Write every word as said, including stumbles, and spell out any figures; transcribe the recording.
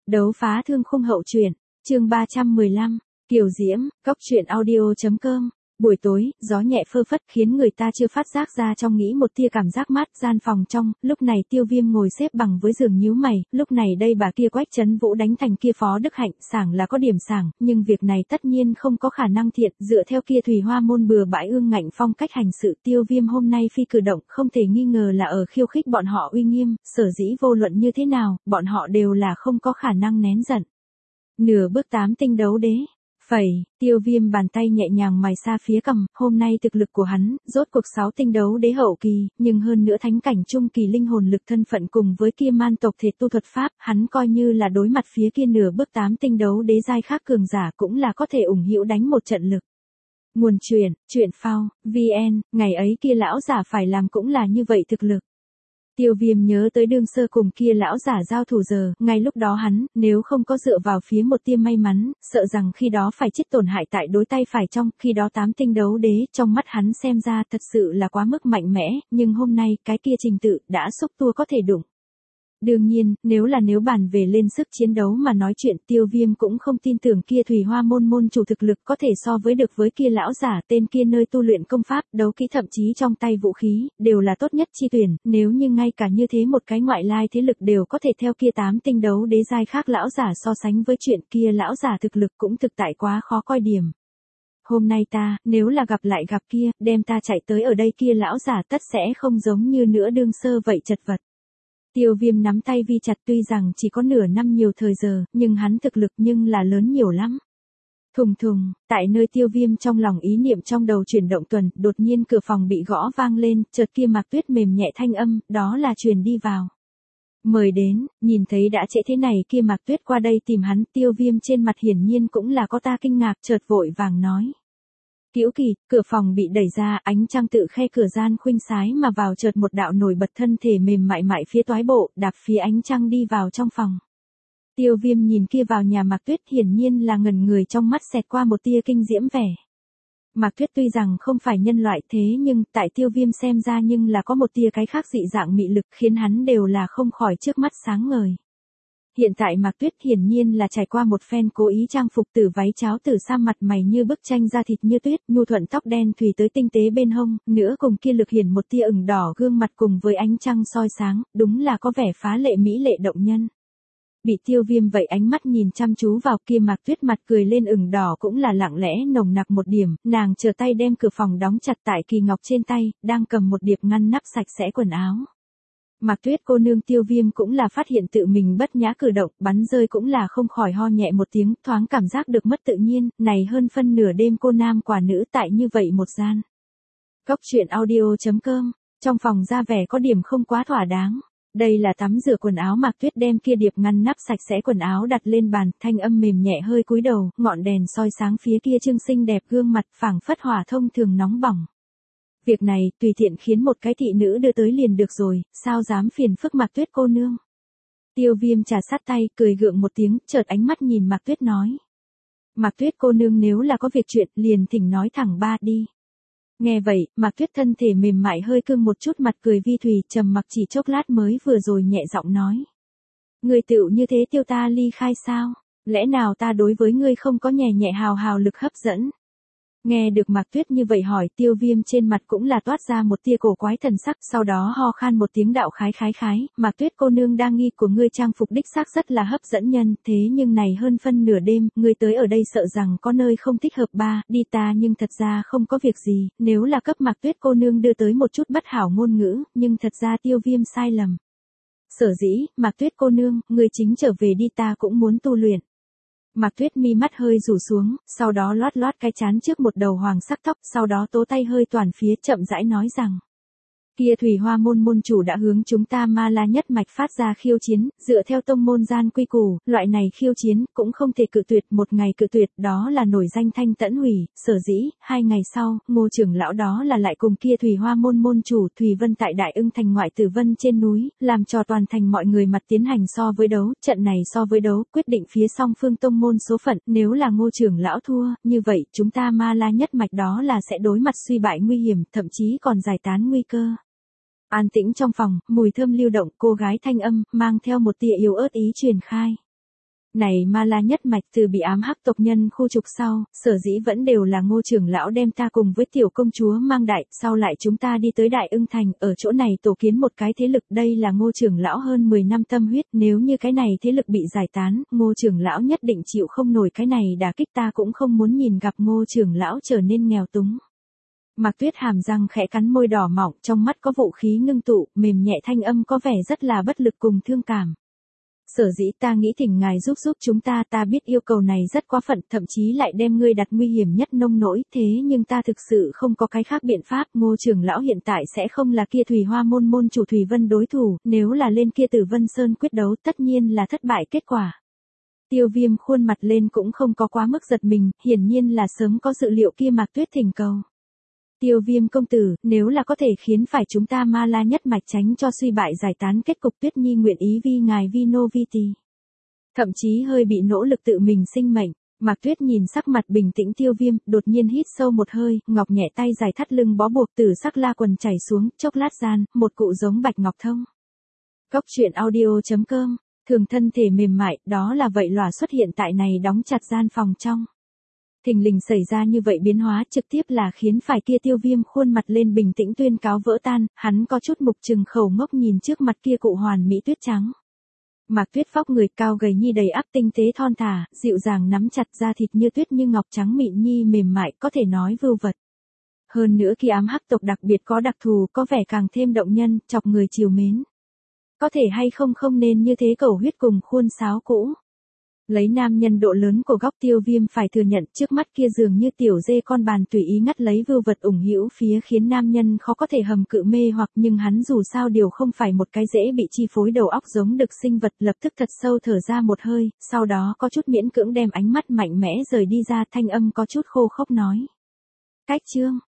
Đấu phá thương khung hậu truyện, chương ba trăm mười lăm, Kiều Diễm, cốc truyện audio chấm com. Buổi tối, gió nhẹ phơ phất khiến người ta chưa phát giác ra trong nghĩ một tia cảm giác mát. Gian phòng trong, lúc này Tiêu Viêm ngồi xếp bằng với giường nhíu mày, lúc này đây bà kia Quách Trấn Vũ đánh thành kia Phó Đức Hạnh, sảng là có điểm sảng, nhưng việc này tất nhiên không có khả năng thiện, dựa theo kia Thùy Hoa môn bừa bãi ương ngạnh phong cách hành sự, Tiêu Viêm hôm nay phi cử động không thể nghi ngờ là ở khiêu khích bọn họ uy nghiêm, sở dĩ vô luận như thế nào, bọn họ đều là không có khả năng nén giận. Nửa bước tám tinh đấu đế. Phẩy, Tiêu Viêm bàn tay nhẹ nhàng mài xa phía cằm, hôm nay thực lực của hắn, rốt cuộc sáu tinh đấu đế hậu kỳ, nhưng hơn nữa thánh cảnh trung kỳ linh hồn lực thân phận cùng với kia man tộc thể tu thuật pháp, hắn coi như là đối mặt phía kia nửa bước tám tinh đấu đế giai khác cường giả cũng là có thể ủng hữu đánh một trận lực. Nguồn truyện, truyện phao, vê en, ngày ấy kia lão giả phải làm cũng là như vậy thực lực. Tiêu Viêm nhớ tới đương sơ cùng kia lão giả giao thủ giờ, ngay lúc đó hắn, nếu không có dựa vào phía một tia may mắn, sợ rằng khi đó phải chết tổn hại tại đối tay phải trong, khi đó tám tinh đấu đế, trong mắt hắn xem ra thật sự là quá mức mạnh mẽ, nhưng hôm nay, cái kia trình tự, đã xúc tua có thể đụng. Đương nhiên, nếu là nếu bàn về lên sức chiến đấu mà nói chuyện, Tiêu Viêm cũng không tin tưởng kia Thùy Hoa môn môn chủ thực lực có thể so với được với kia lão giả tên kia nơi tu luyện công pháp, đấu kỹ thậm chí trong tay vũ khí, đều là tốt nhất chi tuyển, nếu như ngay cả như thế một cái ngoại lai thế lực đều có thể theo kia tám tinh đấu đế giai khác lão giả so sánh với chuyện kia lão giả thực lực cũng thực tại quá khó coi điểm. Hôm nay ta, nếu là gặp lại gặp kia, đem ta chạy tới ở đây kia lão giả tất sẽ không giống như nữa đương sơ vậy chật vật. Tiêu Viêm nắm tay vi chặt, tuy rằng chỉ có nửa năm nhiều thời giờ, nhưng hắn thực lực nhưng là lớn nhiều lắm. Thùng thùng, tại nơi Tiêu Viêm trong lòng ý niệm trong đầu chuyển động tuần, đột nhiên cửa phòng bị gõ vang lên, chợt kia Mạc Tuyết mềm nhẹ thanh âm, đó là truyền đi vào. Mời đến, nhìn thấy đã trễ thế này kia Mạc Tuyết qua đây tìm hắn, Tiêu Viêm trên mặt hiển nhiên cũng là có ta kinh ngạc, chợt vội vàng nói. Kiễu kỳ, cửa phòng bị đẩy ra, ánh trăng tự khe cửa gian khuynh sái mà vào, chợt một đạo nổi bật thân thể mềm mại mại phía toái bộ, đạp phía ánh trăng đi vào trong phòng. Tiêu Viêm nhìn kia vào nhà Mạc Tuyết, hiển nhiên là ngẩn người, trong mắt xẹt qua một tia kinh diễm vẻ. Mạc Tuyết tuy rằng không phải nhân loại thế nhưng tại Tiêu Viêm xem ra nhưng là có một tia cái khác dị dạng mị lực khiến hắn đều là không khỏi trước mắt sáng ngời. Hiện tại Mạc Tuyết hiển nhiên là trải qua một phen cố ý trang phục từ váy cháo từ sa, mặt mày như bức tranh da thịt như tuyết, nhu thuận tóc đen thùy tới tinh tế bên hông, nữa cùng kia lực hiển một tia ửng đỏ gương mặt cùng với ánh trăng soi sáng, đúng là có vẻ phá lệ mỹ lệ động nhân. Bị Tiêu Viêm vậy ánh mắt nhìn chăm chú vào kia Mạc Tuyết mặt cười lên ửng đỏ cũng là lặng lẽ nồng nặc một điểm, nàng chờ tay đem cửa phòng đóng chặt tại Kỳ Ngọc trên tay, đang cầm một điệp ngăn nắp sạch sẽ quần áo. Mạc Tuyết cô nương, Tiêu Viêm cũng là phát hiện tự mình bất nhã cử động, bắn rơi cũng là không khỏi ho nhẹ một tiếng, thoáng cảm giác được mất tự nhiên, này hơn phân nửa đêm cô nam quả nữ tại như vậy một gian. Cốc truyện audio chấm com, trong phòng ra vẻ có điểm không quá thỏa đáng. Đây là tắm rửa quần áo. Mạc Tuyết đem kia điệp ngăn nắp sạch sẽ quần áo đặt lên bàn, thanh âm mềm nhẹ hơi cúi đầu, ngọn đèn soi sáng phía kia trương xinh đẹp gương mặt, phảng phất hỏa thông thường nóng bỏng. Việc này, tùy tiện khiến một cái thị nữ đưa tới liền được rồi, sao dám phiền phức Mạc Tuyết cô nương. Tiêu Viêm trà sát tay, cười gượng một tiếng, chợt ánh mắt nhìn Mạc Tuyết nói. Mạc Tuyết cô nương nếu là có việc chuyện, liền thỉnh nói thẳng ba đi. Nghe vậy, Mạc Tuyết thân thể mềm mại hơi cương một chút, mặt cười vi thùy, trầm mặc chỉ chốc lát mới vừa rồi nhẹ giọng nói. Ngươi tựu như thế tiêu ta ly khai sao? Lẽ nào ta đối với ngươi không có nhẹ nhẹ hào hào lực hấp dẫn? Nghe được Mạc Tuyết như vậy hỏi, Tiêu Viêm trên mặt cũng là toát ra một tia cổ quái thần sắc, sau đó ho khan một tiếng đạo khái khái khái, Mạc Tuyết cô nương đa nghi của ngươi trang phục đích xác rất là hấp dẫn nhân, thế nhưng này hơn phân nửa đêm, ngươi tới ở đây sợ rằng có nơi không thích hợp ba, đi ta nhưng thật ra không có việc gì, nếu là cấp Mạc Tuyết cô nương đưa tới một chút bất hảo ngôn ngữ, nhưng thật ra Tiêu Viêm sai lầm. Sở dĩ, Mạc Tuyết cô nương, ngươi chính trở về đi, ta cũng muốn tu luyện. Mạc Tuyết mi mắt hơi rủ xuống, sau đó loát loát cái trán trước một đầu hoàng sắc tóc, sau đó tố tay hơi toàn phía, chậm rãi nói rằng. Kia Thùy Hoa môn môn chủ đã hướng chúng ta Ma La nhất mạch phát ra khiêu chiến, dựa theo tông môn gian quy củ, loại này khiêu chiến cũng không thể cự tuyệt, một ngày cự tuyệt đó là nổi danh thanh tẫn hủy, sở dĩ, hai ngày sau, Ngô trưởng lão đó là lại cùng kia Thùy Hoa môn môn chủ Thùy Vân tại Đại Ưng thành ngoại Tử Vân trên núi, làm cho toàn thành mọi người mặt tiến hành so với đấu, trận này so với đấu, quyết định phía song phương tông môn số phận, nếu là Ngô trưởng lão thua, như vậy, chúng ta Ma La nhất mạch đó là sẽ đối mặt suy bại nguy hiểm, thậm chí còn giải tán nguy cơ. An tĩnh trong phòng, mùi thơm lưu động, cô gái thanh âm, mang theo một tia yếu ớt ý truyền khai. Này ma la nhất mạch, từ bị ám hắc tộc nhân khu trục sau, sở dĩ vẫn đều là Ngô trưởng lão đem ta cùng với tiểu công chúa mang đại, sau lại chúng ta đi tới Đại Ưng Thành, ở chỗ này tổ kiến một cái thế lực, đây là Ngô trưởng lão hơn mười năm tâm huyết, nếu như cái này thế lực bị giải tán, Ngô trưởng lão nhất định chịu không nổi cái này đả kích, ta cũng không muốn nhìn gặp Ngô trưởng lão trở nên nghèo túng. Mạc Tuyết hàm răng khẽ cắn môi đỏ mọng, trong mắt có vũ khí ngưng tụ, mềm nhẹ thanh âm có vẻ rất là bất lực cùng thương cảm. Sở dĩ ta nghĩ thỉnh ngài giúp giúp chúng ta, ta biết yêu cầu này rất quá phận, thậm chí lại đem ngươi đặt nguy hiểm nhất nông nỗi, thế nhưng ta thực sự không có cái khác biện pháp. Ngô trưởng lão hiện tại sẽ không là kia Thủy Hoa môn môn chủ Thủy Vân đối thủ, nếu là lên kia Tử Vân Sơn quyết đấu tất nhiên là thất bại kết quả. Tiêu Viêm khuôn mặt lên cũng không có quá mức giật mình, hiển nhiên là sớm có dự liệu kia Mạc Tuyết thỉnh cầu. Tiêu Viêm công tử, nếu là có thể khiến phải chúng ta ma la nhất mạch tránh cho suy bại giải tán kết cục, Tuyết Nhi nguyện ý vi ngài Vino Viti. Thậm chí hơi bị nỗ lực tự mình sinh mệnh, Mạc Tuyết nhìn sắc mặt bình tĩnh Tiêu Viêm, đột nhiên hít sâu một hơi, ngọc nhẹ tay dài thắt lưng bó buộc từ sắc la quần chảy xuống, chốc lát gian, một cụ giống bạch ngọc thông. Cốc truyện audio chấm com, thường thân thể mềm mại, đó là vậy lòa xuất hiện tại này đóng chặt gian phòng trong. Thình lình xảy ra như vậy biến hóa trực tiếp là khiến phải kia Tiêu Viêm khuôn mặt lên bình tĩnh tuyên cáo vỡ tan, hắn có chút mục trừng khẩu ngốc nhìn trước mặt kia cụ hoàn mỹ tuyết trắng. Mạc Tuyết vóc người cao gầy nhi đầy ắp tinh tế thon thả, dịu dàng nắm chặt da thịt như tuyết như ngọc trắng mịn nhi mềm mại, có thể nói vưu vật. Hơn nữa khi ám hắc tộc đặc biệt có đặc thù, có vẻ càng thêm động nhân, chọc người chiều mến. Có thể hay không không nên như thế cầu huyết cùng khuôn sáo cũ. Lấy nam nhân độ lớn của góc Tiêu Viêm phải thừa nhận trước mắt kia dường như tiểu dê con bàn tùy ý ngắt lấy vưu vật ủng hữu phía khiến nam nhân khó có thể hầm cự mê hoặc, nhưng hắn dù sao điều không phải một cái dễ bị chi phối đầu óc giống đực sinh vật, lập tức thật sâu thở ra một hơi, sau đó có chút miễn cưỡng đem ánh mắt mạnh mẽ rời đi ra, thanh âm có chút khô khốc nói. Cách chương,